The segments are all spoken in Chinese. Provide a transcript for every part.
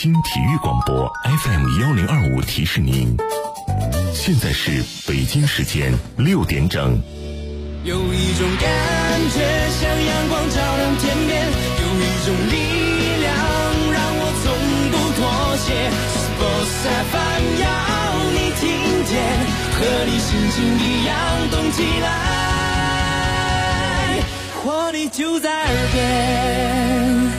京体育广播 FM1025提示您，现在是北京时间6点整。 有一种感觉像阳光照亮天边，有一种力量让我从不妥协。Sports FM 要你听见，和你心情一样动起来，活力就在耳边。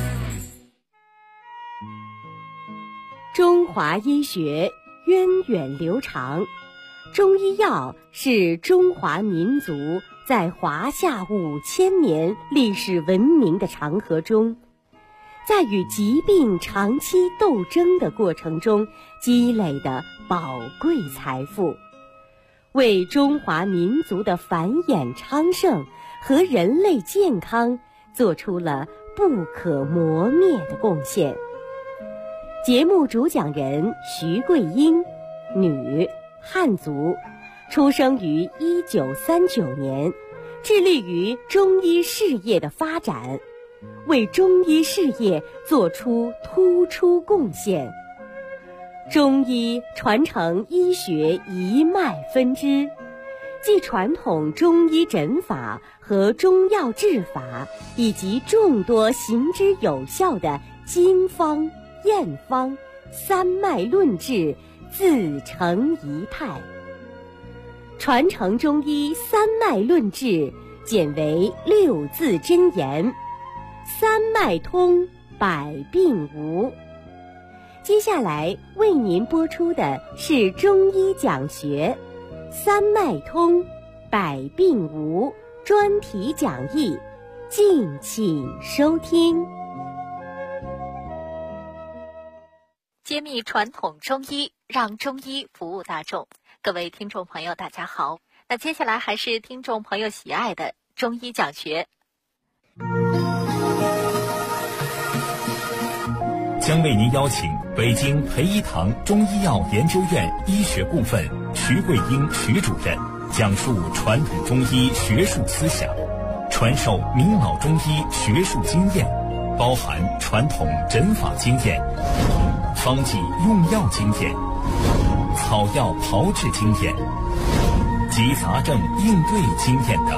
中华医学源远流长，中医药是中华民族在华夏5000年历史文明的长河中，在与疾病长期斗争的过程中积累的宝贵财富，为中华民族的繁衍昌盛和人类健康做出了不可磨灭的贡献。节目主讲人徐桂英，女，汉族，出生于1939年，致力于中医事业的发展，为中医事业做出突出贡献。中医传承医学一脉分支，即传统中医诊法和中药治法，以及众多行之有效的经方、验方、三脉论治自成一态。传承中医三脉论治简为6字真言：三脉通，百病无。接下来为您播出的是中医讲学三脉通，百病无专题讲义，敬请收听。 揭秘传统中医，让中医服务大众。各位听众朋友大家好，那接下来还是听众朋友喜爱的中医讲学， 将为您邀请北京培一堂中医药研究院医学部分徐桂英徐主任讲述传统中医学术思想，传授明老中医学术经验，包含传统诊法经验、方剂用药经验、草药炮制经验及杂症应对经验等。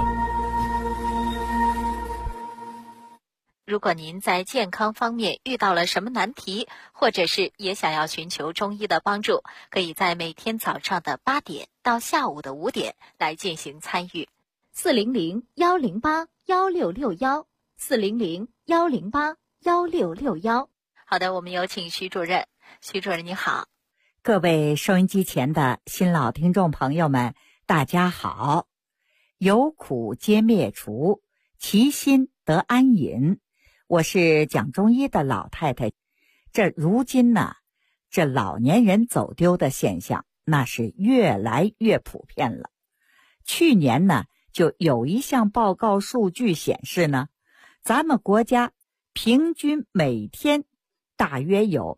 如果您在健康方面遇到了什么难题，或者是也想要寻求中医的帮助，可以在每天早上的8点到下午的5点来进行参与。400-108-1661，400-108-1661。好的，我们有请徐主任。徐主任你好。 各位收音机前的新老听众朋友们，大家好。有苦皆灭除，其心得安隐。我是讲中医的老太太。这如今呢，这老年人走丢的现象那是越来越普遍了。去年呢，就有一项报告数据显示呢，咱们国家平均每天大约有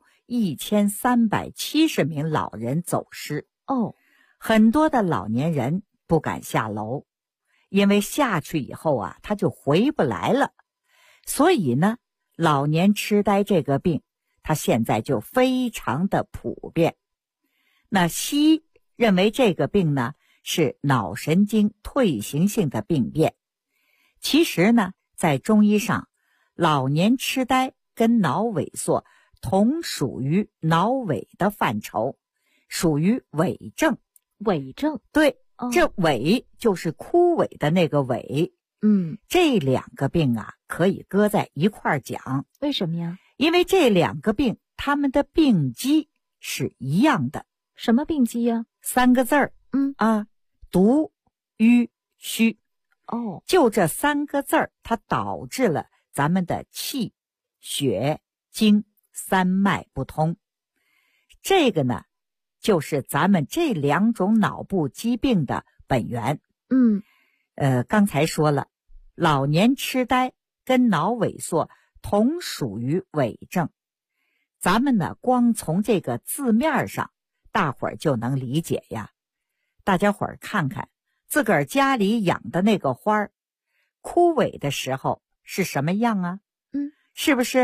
1370名老人走失。很多的老年人不敢下楼，因为下去以后啊，他就回不来了。所以呢，老年痴呆这个病，它现在就非常的普遍。那西医认为这个病呢，是脑神经退行性的病变。其实呢，在中医上，老年痴呆跟脑萎缩同属于脑萎的范畴，属于萎症。 萎症， 对，这萎就是枯萎的那个萎。这两个病啊，可以搁在一块儿讲。 为什么呀？ 因为这两个病，它们的病机是一样的。 什么病机呀 ？3个字儿。毒、瘀、虚。就这3个字儿，它导致了咱们的气、血、精三脉不通。这个呢，就是咱们这2种脑部疾病的本源。刚才说了，老年痴呆跟脑萎缩同属于萎症。咱们呢，光从这个字面上，大伙儿就能理解呀。大家伙儿看看自个儿家里养的那个花儿，枯萎的时候是什么样啊？是不是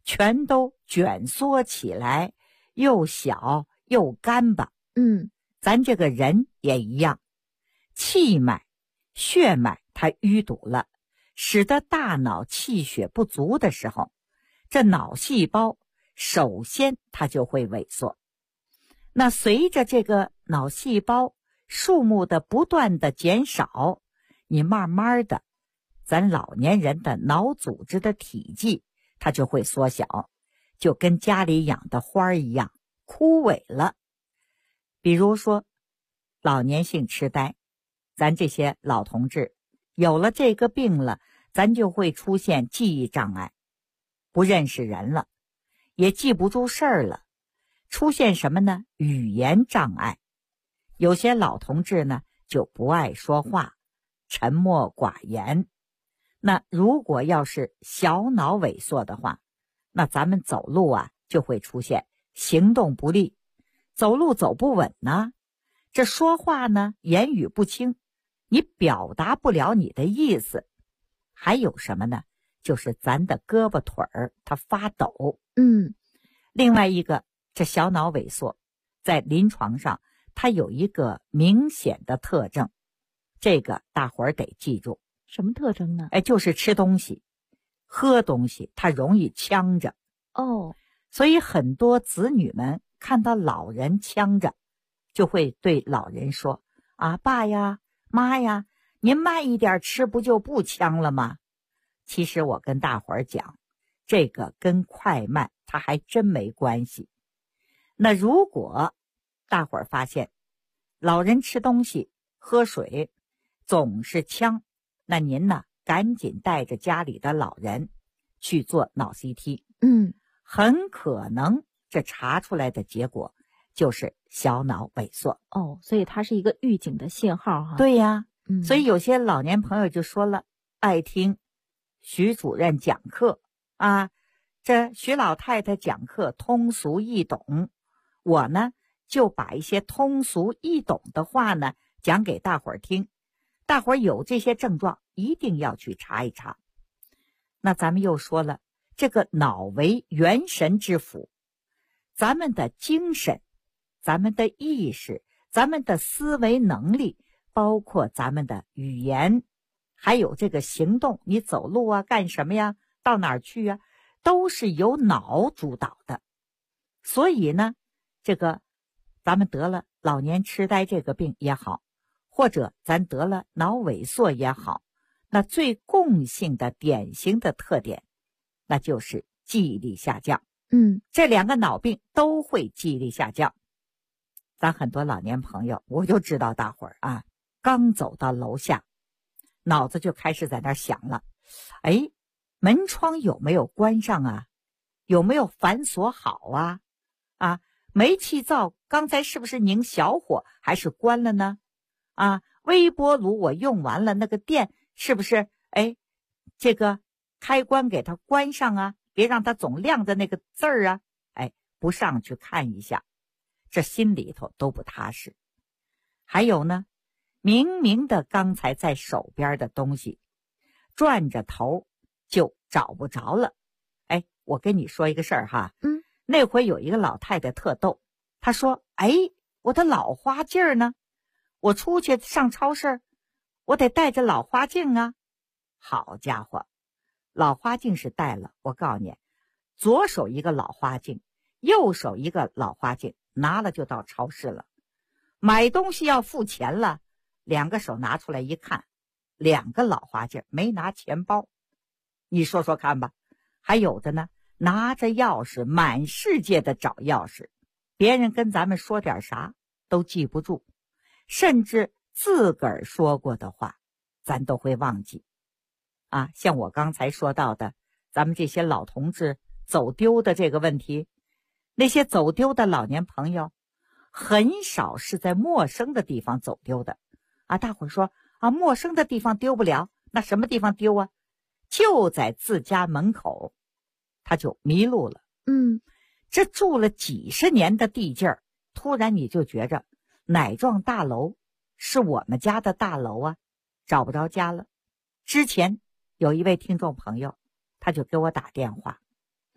全都卷缩起来，又小又干巴。咱这个人也一样，气脉、血脉它淤堵了，使得大脑气血不足的时候，这脑细胞首先它就会萎缩。那随着这个脑细胞数目的不断的减少，你慢慢的，咱老年人的脑组织的体积它就会缩小，就跟家里养的花一样枯萎了。比如说老年性痴呆，咱这些老同志有了这个病了，咱就会出现记忆障碍，不认识人了，也记不住事儿了，出现什么呢？语言障碍。有些老同志呢就不爱说话，沉默寡言。那如果要是小脑萎缩的话，那咱们走路啊就会出现行动不利，走路走不稳呢，这说话呢言语不清，你表达不了你的意思。还有什么呢？就是咱的胳膊腿儿它发抖。另外一个，这小脑萎缩在临床上它有一个明显的特征，这个大伙儿得记住。 什么特征呢？ 就是吃东西喝东西它容易呛着。所以很多子女们看到老人呛着，就会对老人说啊，爸呀妈呀，您慢一点吃不就不呛了吗？其实我跟大伙儿讲，这个跟快慢它还真没关系。那如果大伙儿发现老人吃东西喝水总是呛，那您呢赶紧带着家里的老人去做脑 CT。很可能这查出来的结果就是小脑萎缩。 所以它是一个预警的信号哈。 对呀。所以有些老年朋友就说了，爱听徐主任讲课啊，这徐老太太讲课通俗易懂，我呢就把一些通俗易懂的话呢讲给大伙儿听，大伙儿有这些症状一定要去查一查。那咱们又说了，这个脑为元神之府，咱们的精神、咱们的意识、咱们的思维能力，包括咱们的语言，还有这个行动，你走路啊干什么呀，到哪儿去啊，都是由脑主导的。所以呢，这个咱们得了老年痴呆这个病也好，或者咱得了脑萎缩也好，那最共性的典型的特点那就是记忆力下降。这两个脑病都会记忆力下降。咱很多老年朋友，我就知道大伙儿啊，刚走到楼下，脑子就开始在那想了，门窗有没有关上啊？有没有反锁好啊？煤气灶刚才是不是拧小火还是关了呢？微波炉我用完了，那个电是不是这个开关给它关上啊，别让它总亮着那个字儿啊。不上去看一下，这心里头都不踏实。还有呢，明明的刚才在手边的东西，转着头就找不着了。我跟你说一个事儿哈。那回有一个老太太特逗，她说我的老花镜呢？我出去上超市，我得带着老花镜啊。好家伙，老花镜是带了，我告诉你，左手一个老花镜，右手一个老花镜，拿了就到超市了。买东西要付钱了，两个手拿出来一看，两个老花镜，没拿钱包。你说说看吧。还有的呢，拿着钥匙满世界的找钥匙，别人跟咱们说点啥都记不住，甚至自个儿说过的话咱都会忘记像我刚才说到的，咱们这些老同志走丢的这个问题，那些走丢的老年朋友很少是在陌生的地方走丢的大伙儿说陌生的地方丢不了，那什么地方丢啊？就在自家门口，他就迷路了。这住了几十年的地界儿，突然你就觉着哪幢大楼是我们家的大楼啊，找不着家了。之前有一位听众朋友，他就给我打电话，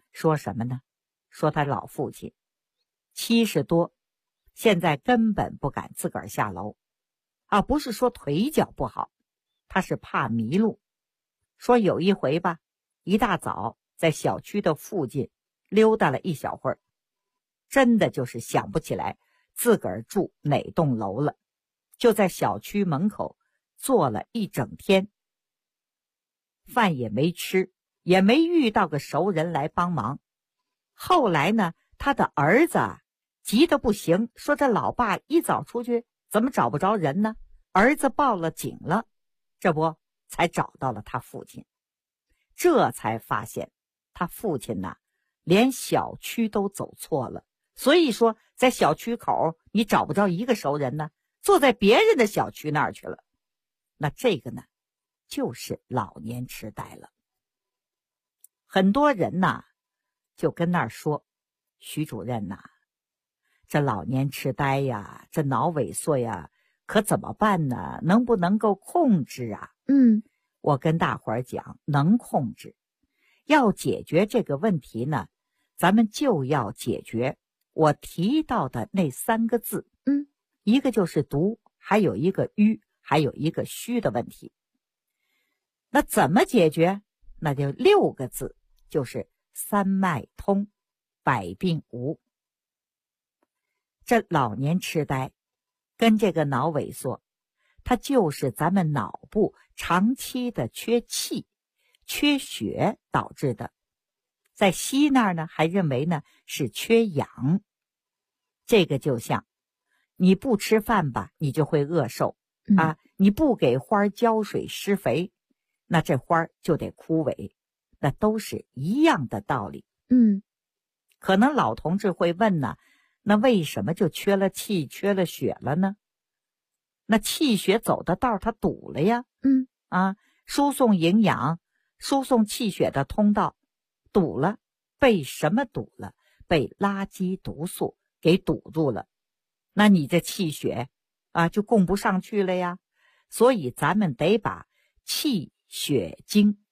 说什么呢？说他老父亲70多，现在根本不敢自个儿下楼啊，不是说腿脚不好，他是怕迷路。说有一回吧，一大早在小区的附近溜达了一小会儿，真的就是想不起来自个儿住哪栋楼了，就在小区门口坐了一整天，饭也没吃，也没遇到个熟人来帮忙。后来呢，他的儿子急得不行，说这老爸一早出去怎么找不着人呢？儿子报了警了，这不才找到了他父亲。这才发现他父亲呢，连小区都走错了。所以说在小区口你找不着一个熟人呢，坐在别人的小区那儿去了。那这个呢，就是老年痴呆了。很多人呐就跟那儿说，徐主任呐，这老年痴呆呀，这脑萎缩呀，可怎么办呢？能不能够控制啊？我跟大伙儿讲，能控制。要解决这个问题呢，咱们就要解决我提到的那3个字。一个就是读，还有一个淤，还有一个虚的问题。那怎么解决？那就6个字，就是三脉通，百病无。这老年痴呆跟这个脑萎缩，它就是咱们脑部长期的缺气、缺血导致的。在西那儿呢，还认为呢是缺氧。这个就像你不吃饭吧，你就会饿瘦啊；你不给花浇水施肥，那这花就得枯萎，那都是一样的道理。可能老同志会问呢，那为什么就缺了气、缺了血了呢？那气血走的道它堵了呀。输送营养、输送气血的通道堵了，被什么堵了？被垃圾毒素给堵住了。那你这气血就供不上去了呀。所以咱们得把气血精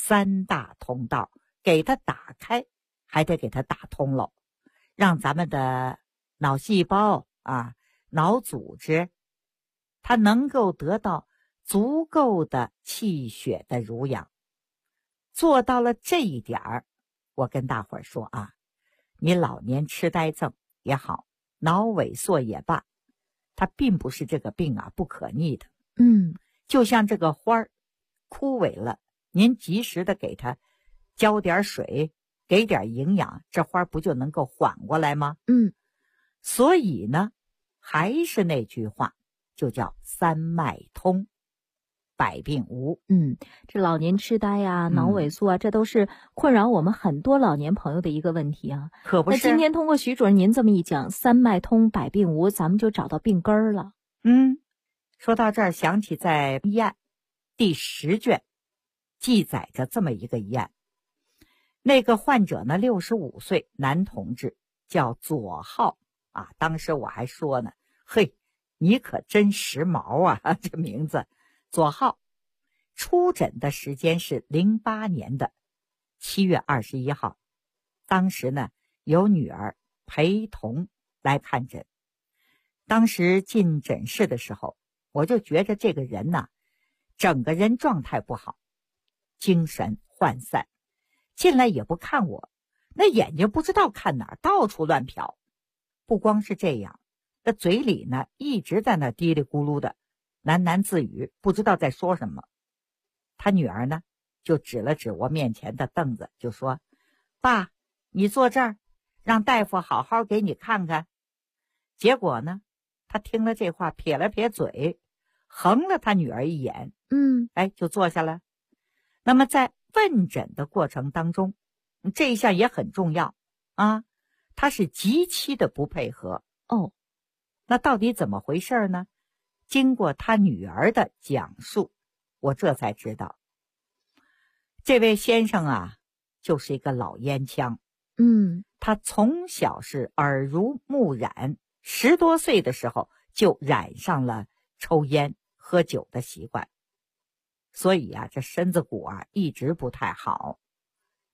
3大通道给它打开，还得给它打通了，让咱们的脑细胞脑组织它能够得到足够的气血的濡养。做到了这一点儿，我跟大伙儿说你老年痴呆症也好，脑萎缩也罢，它并不是这个病不可逆的。就像这个花儿枯萎了，您及时的给它浇点水，给点营养，这花不就能够缓过来吗？所以呢，还是那句话，就叫三脉通，百病无。 这老年痴呆脑萎缩这都是困扰我们很多老年朋友的一个问题可不是。 那今天通过徐主任您这么一讲，三脉通，百病无，咱们就找到病根儿了。 说到这儿，想起在医案第10卷记载着这么一个医案。那个患者呢，65岁男同志，叫左浩当时我还说呢，嘿，你可真时髦这名字。左浩出诊的时间是08年的7月21号，当时呢有女儿陪同来看诊。当时进诊室的时候，我就觉着这个人整个人状态不好，精神涣散，进来也不看我，那眼睛不知道看哪儿，到处乱瞟。不光是这样，那嘴里呢一直在那嘀里咕噜的喃喃自语，不知道在说什么。他女儿呢就指了指我面前的凳子，就说：爸，你坐这儿，让大夫好好给你看看。结果呢，他听了这话，撇了撇嘴，横了他女儿一眼，就坐下了。那么在问诊的过程当中，这一项也很重要他是极其的不配合。那到底怎么回事呢？经过他女儿的讲述，我这才知道，这位先生就是一个老烟枪。他从小是耳濡目染，10多岁的时候就染上了抽烟喝酒的习惯，所以这身子骨一直不太好。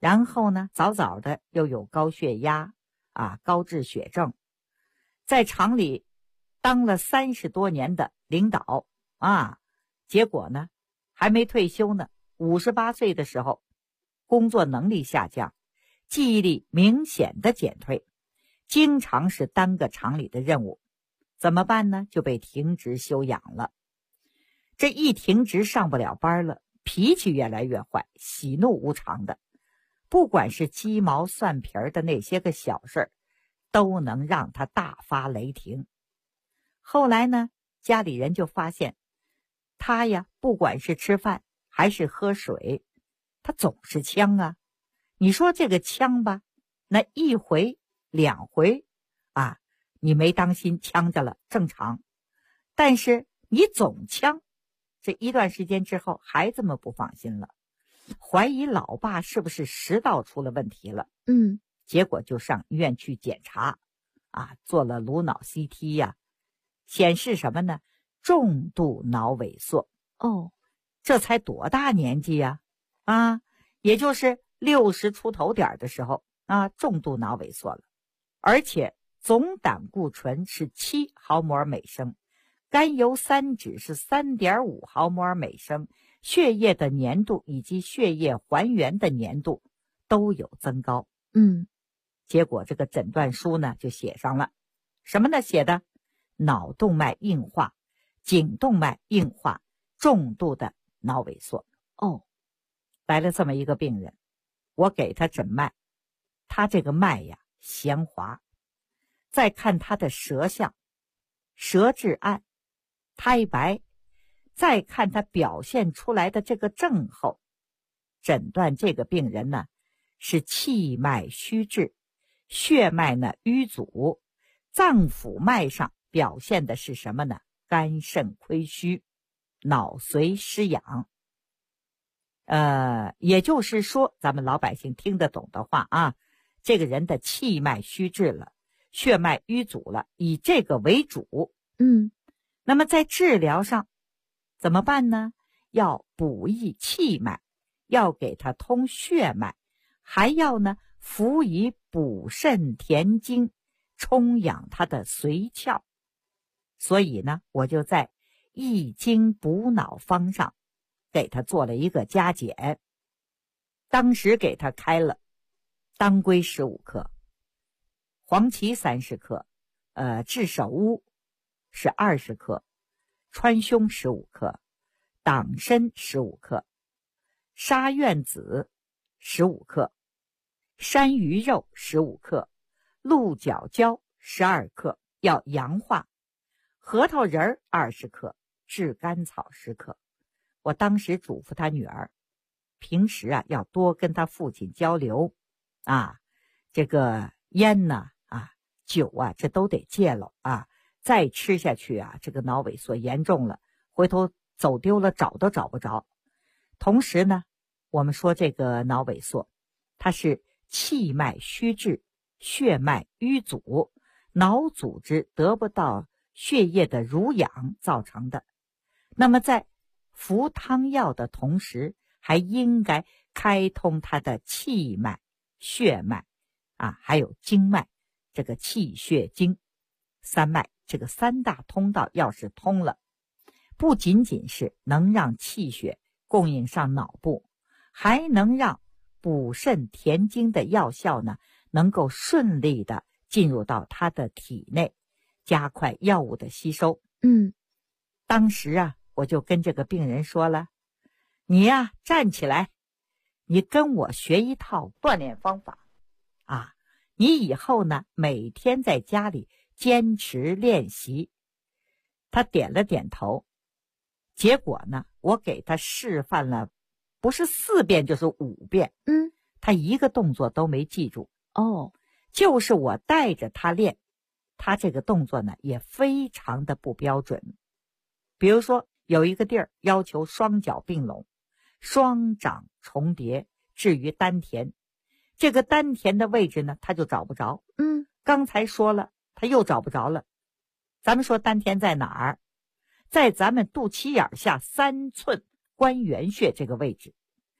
然后呢，早早的又有高血压高脂血症，在厂里当了30多年的领导结果呢还没退休呢，58岁的时候工作能力下降，记忆力明显的减退，经常是耽搁厂里的任务，怎么办呢？就被停职休养了。这一停职上不了班了，脾气越来越坏，喜怒无常的，不管是鸡毛蒜皮的那些个小事都能让他大发雷霆。后来呢，家里人就发现他呀，不管是吃饭还是喝水，他总是呛你说这个呛吧，那一回2回你没当心呛着了，正常。但是你总呛，这一段时间之后，孩子们不放心了，怀疑老爸是不是食道出了问题了。结果就上医院去检查做了颅脑 CT 显示什么呢？重度脑萎缩。这才多大年纪也就是60出头点的时候重度脑萎缩了，而且总胆固醇是7毫摩尔每升，甘油三酯是3.5毫摩尔每升，血液的粘度以及血液还原的粘度都有增高。结果这个诊断书呢就写上了什么呢？写的脑动脉硬化、颈动脉硬化、重度的脑萎缩。来了这么一个病人，我给他诊脉，他这个脉呀弦滑，再看他的舌象，舌质暗，苔白，再看他表现出来的这个症候，诊断这个病人呢是气脉虚滞，血脉呢淤阻，脏腑脉上表现的是什么呢？肝肾亏虚，脑髓失养。也就是说，咱们老百姓听得懂的话这个人的气脉虚滞了，血脉淤阻了，以这个为主。那么在治疗上怎么办呢？要补益气脉，要给他通血脉，还要呢辅以补肾填精，充养他的髓窍。所以呢，我就在益精补脑方上给他做了一个加减，当时给他开了当归15克，黄芪30克，炙首乌是20克，川芎15克，党参15克，沙苑子15克，山芋肉15克，鹿角胶12克，要阳化，核桃仁20克，炙甘草10克。我当时嘱咐他女儿，平时要多跟他父亲交流这个烟呢酒这都得戒了再吃下去这个脑萎缩严重了，回头走丢了找都找不着。同时呢，我们说这个脑萎缩它是气脉虚滞，血脉淤阻，脑组织得不到血液的濡养造成的。那么在服汤药的同时，还应该开通他的气脉、血脉还有经脉，这个气血经三脉，这个3大通道要是通了，不仅仅是能让气血供应上脑部，还能让补肾填精的药效呢能够顺利的进入到他的体内，加快药物的吸收。当时我就跟这个病人说了，你站起来，你跟我学一套锻炼方法你以后呢每天在家里坚持练习。他点了点头，结果呢我给他示范了不是4遍就是5遍，他一个动作都没记住。就是我带着他练，他这个动作呢也非常的不标准。比如说有一个地儿要求双脚并拢，双掌重叠置于丹田，这个丹田的位置呢他就找不着。刚才说了他又找不着了。咱们说丹田在哪儿？在咱们肚脐眼下3寸关元穴这个位置。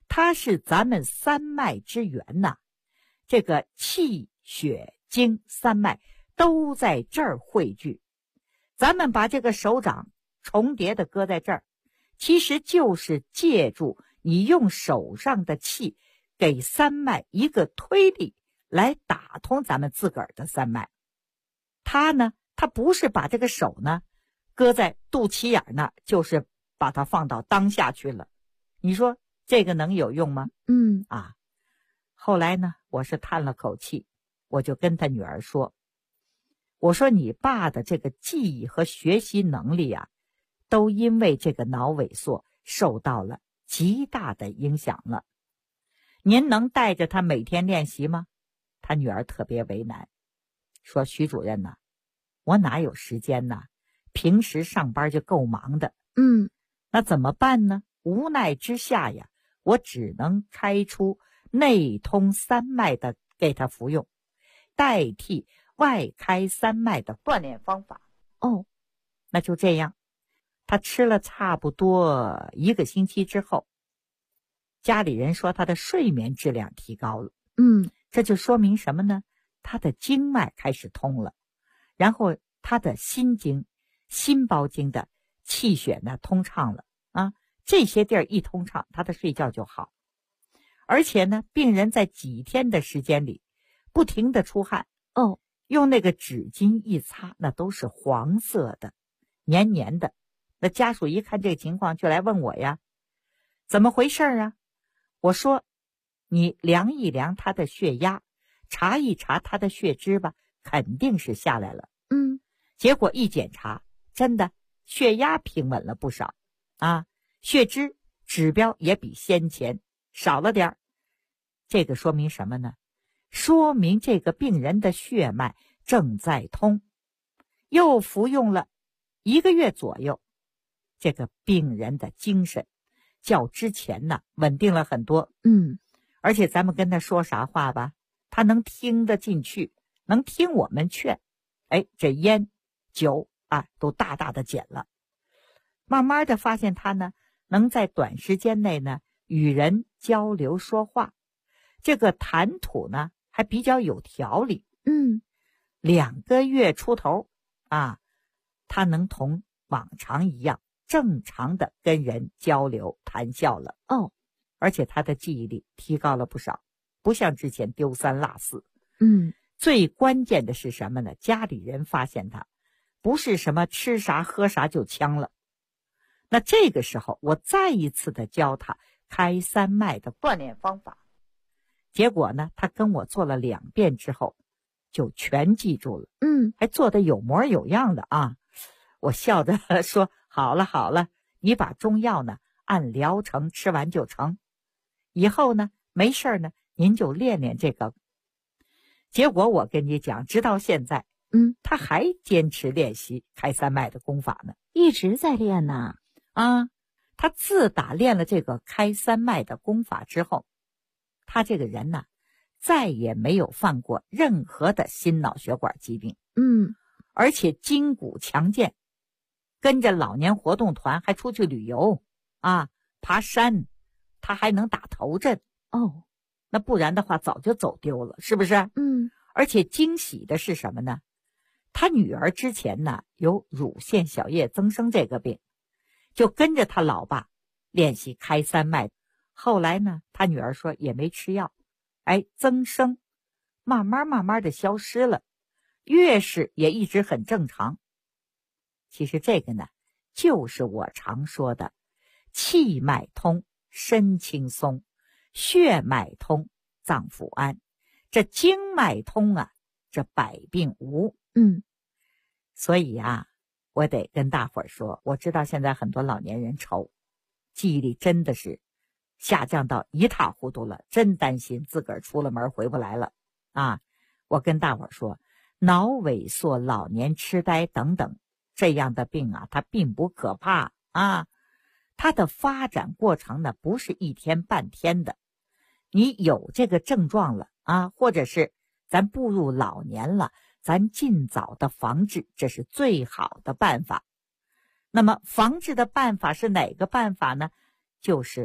它是咱们三脉之源呐，这个气血经三脉都在这儿汇聚。咱们把这个手掌重叠的搁在这儿，其实就是借助你用手上的气给三脉一个推力，来打通咱们自个儿的三脉。它不是把这个手呢搁在肚脐眼那儿，就是把它放到当下去了。你说这个能有用吗？后来呢，我是叹了口气，我就跟他女儿说，我说你爸的这个记忆和学习能力啊，都因为这个脑萎缩受到了极大的影响了。您能带着他每天练习吗？他女儿特别为难，说徐主任呐，我哪有时间呢？平时上班就够忙的。那怎么办呢？无奈之下呀，我只能开出内通三脉的给他服用，代替外开三脉的锻炼方法。那就这样，他吃了差不多1个星期之后，家里人说他的睡眠质量提高了。这就说明什么呢？他的经脉开始通了，然后他的心经、心包经的气血呢通畅了啊，这些地儿一通畅，他的睡觉就好。而且呢，病人在几天的时间里不停的出汗，用那个纸巾一擦，那都是黄色的，黏黏的。那家属一看这个情况，就来问我呀，怎么回事啊？我说，你量一量他的血压，查一查他的血脂吧，肯定是下来了。结果一检查，真的血压平稳了不少啊，血脂指标也比先前少了点儿。这个说明什么呢？说明这个病人的血脉正在通。又服用了1个月左右，这个病人的精神较之前呢稳定了很多。而且咱们跟他说啥话吧，他能听得进去，能听我们劝。这烟酒啊都大大的减了。慢慢的发现他呢能在短时间内呢与人交流说话，这个谈吐呢还比较有条理。2个月出头啊，他能同往常一样正常的跟人交流谈笑了。而且他的记忆力提高了不少，不像之前丢三落四。最关键的是什么呢？家里人发现他不是什么吃啥喝啥就呛了。那这个时候我再一次的教他开三脉的锻炼方法，结果呢他跟我做了2遍之后就全记住了。还做得有模有样的啊。我笑着说，好了好了，你把中药呢按疗程吃完就成，以后呢没事呢您就练练这个。结果我跟你讲，直到现在他还坚持练习开三脉的功法呢， 一直在练呢。 他自打练了这个开三脉的功法之后，他这个人呢再也没有犯过任何的心脑血管疾病。而且筋骨强健，跟着老年活动团还出去旅游啊，爬山，他还能打头阵。那不然的话早就走丢了，是不是？而且惊喜的是什么呢？他女儿之前呢有乳腺小叶增生这个病，就跟着他老爸练习开三脉。后来呢他女儿说也没吃药，增生慢慢的消失了，月事也一直很正常。其实这个呢就是我常说的气脉通身轻松，血脉通脏腑安，这经脉通啊，这百病无。所以啊，我得跟大伙儿说，我知道现在很多老年人愁，记忆力真的是下降到一塌糊涂了，真担心自个儿出了门回不来了啊！我跟大伙儿说，脑萎缩、老年痴呆等等这样的病啊，它并不可怕啊，它的发展过程呢不是一天半天的。你有这个症状了啊，或者是咱步入老年了，咱尽早的防治，这是最好的办法。那么防治的办法是哪个办法呢？就是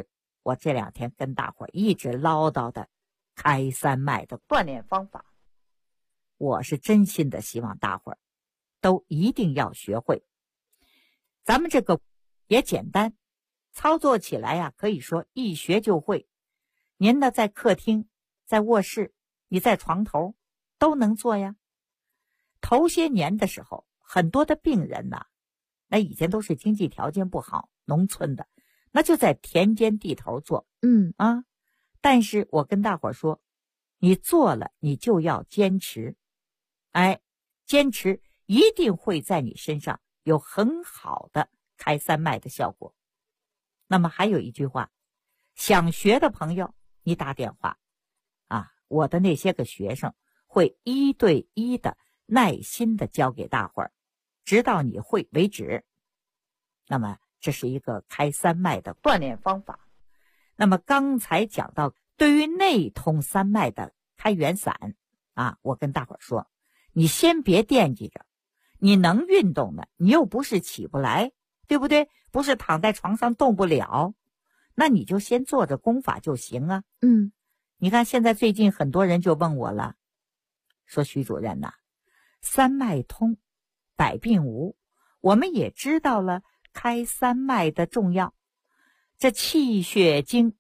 我这2天跟大伙儿一直唠叨的开三脉的锻炼方法，我是真心的希望大伙儿都一定要学会。咱们这个也简单，操作起来呀，可以说一学就会。您呢，在客厅，在卧室，你在床头都能做呀。头些年的时候，很多的病人呢，那以前都是经济条件不好，农村的，那就在田间地头做。但是我跟大伙儿说，你做了你就要坚持，坚持一定会在你身上有很好的开三脉的效果。那么还有一句话，想学的朋友你打电话我的那些个学生会1对1的耐心的教给大伙儿，直到你会为止。那么这是一个开三脉的锻炼方法。那么刚才讲到对于内通三脉的开元散我跟大伙儿说，你先别惦记着，你能运动的，你又不是起不来，对不对？不是躺在床上动不了，那你就先做着功法就行啊。你看现在最近很多人就问我了，说徐主任呐，三脉通百病无，我们也知道了开三脉的重要，这气血经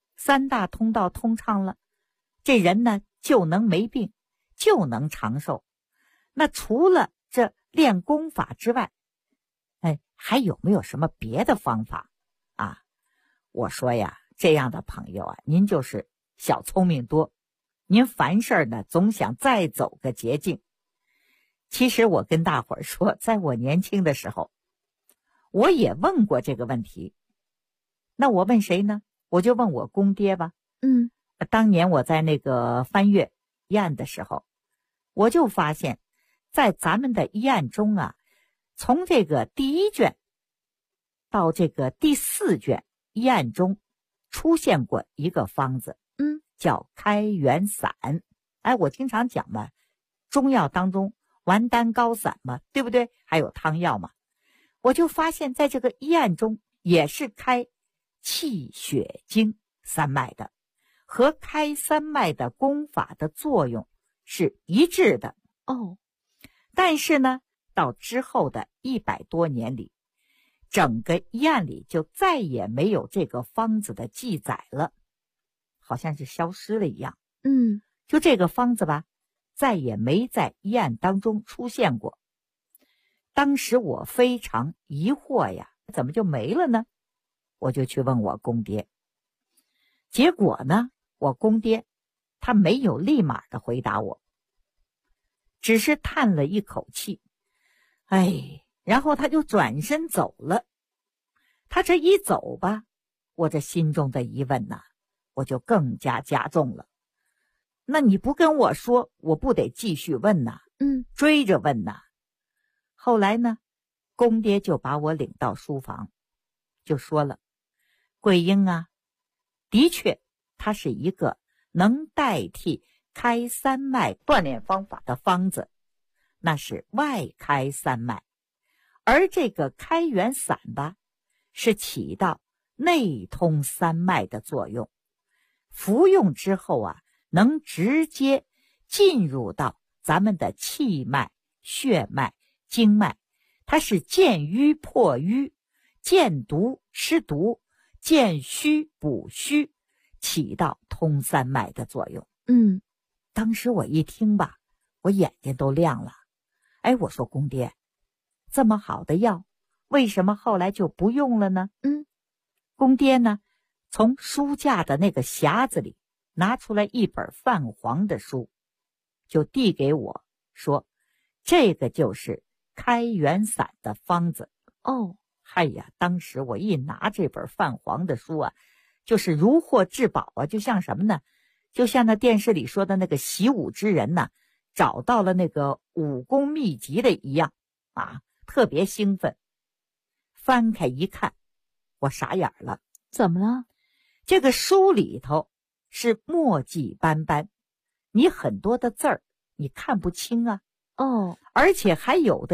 3大通道通畅了，这人呢就能没病，就能长寿。那除了这练功法之外，还有没有什么别的方法我说呀，这样的朋友您就是小聪明多，您凡事呢总想再走个捷径。其实我跟大伙儿说，在我年轻的时候，我也问过这个问题。那我问谁呢？我就问我公爹吧。当年我在那个翻阅医案的时候，我就发现在咱们的医案中从这个第1卷到这个第4卷医案中出现过一个方子，叫开元散。我经常讲嘛，中药当中丸丹膏散嘛，对不对？还有汤药嘛。我就发现在这个医案中也是开气血经三脉的，和开三脉的功法的作用是一致的。但是呢，到之后的100多年里，整个医案里就再也没有这个方子的记载了，好像是消失了一样。就这个方子吧，再也没在医案当中出现过。当时我非常疑惑呀，怎么就没了呢？我就去问我公爹。结果呢，我公爹他没有立马的回答我，只是叹了一口气，然后他就转身走了。他这一走吧，我这心中的疑问我就更加加重了。那你不跟我说，我不得继续问追着问后来呢，公爹就把我领到书房，就说了，桂英的确它是一个能代替开三脉锻炼方法的方子，那是外开三脉。而这个开元散吧，是起到内通三脉的作用，服用之后能直接进入到咱们的气脉、血脉、经脉，它是见瘀破瘀，见毒吃毒，见虚补虚，起到通三脉的作用。当时我一听吧，我眼睛都亮了。我说公爹，这么好的药，为什么后来就不用了呢？公爹呢，从书架的那个匣子里拿出来一本泛黄的书，就递给我说，这个就是开元散的方子。当时我一拿这本泛黄的书就是如获至宝就像什么呢？就像那电视里说的那个习武之人找到了那个武功秘籍的一样特别兴奋。翻开一看，我傻眼了。 怎么了？ 这个书里头是墨迹斑斑，你很多的字儿你看不清而且还有的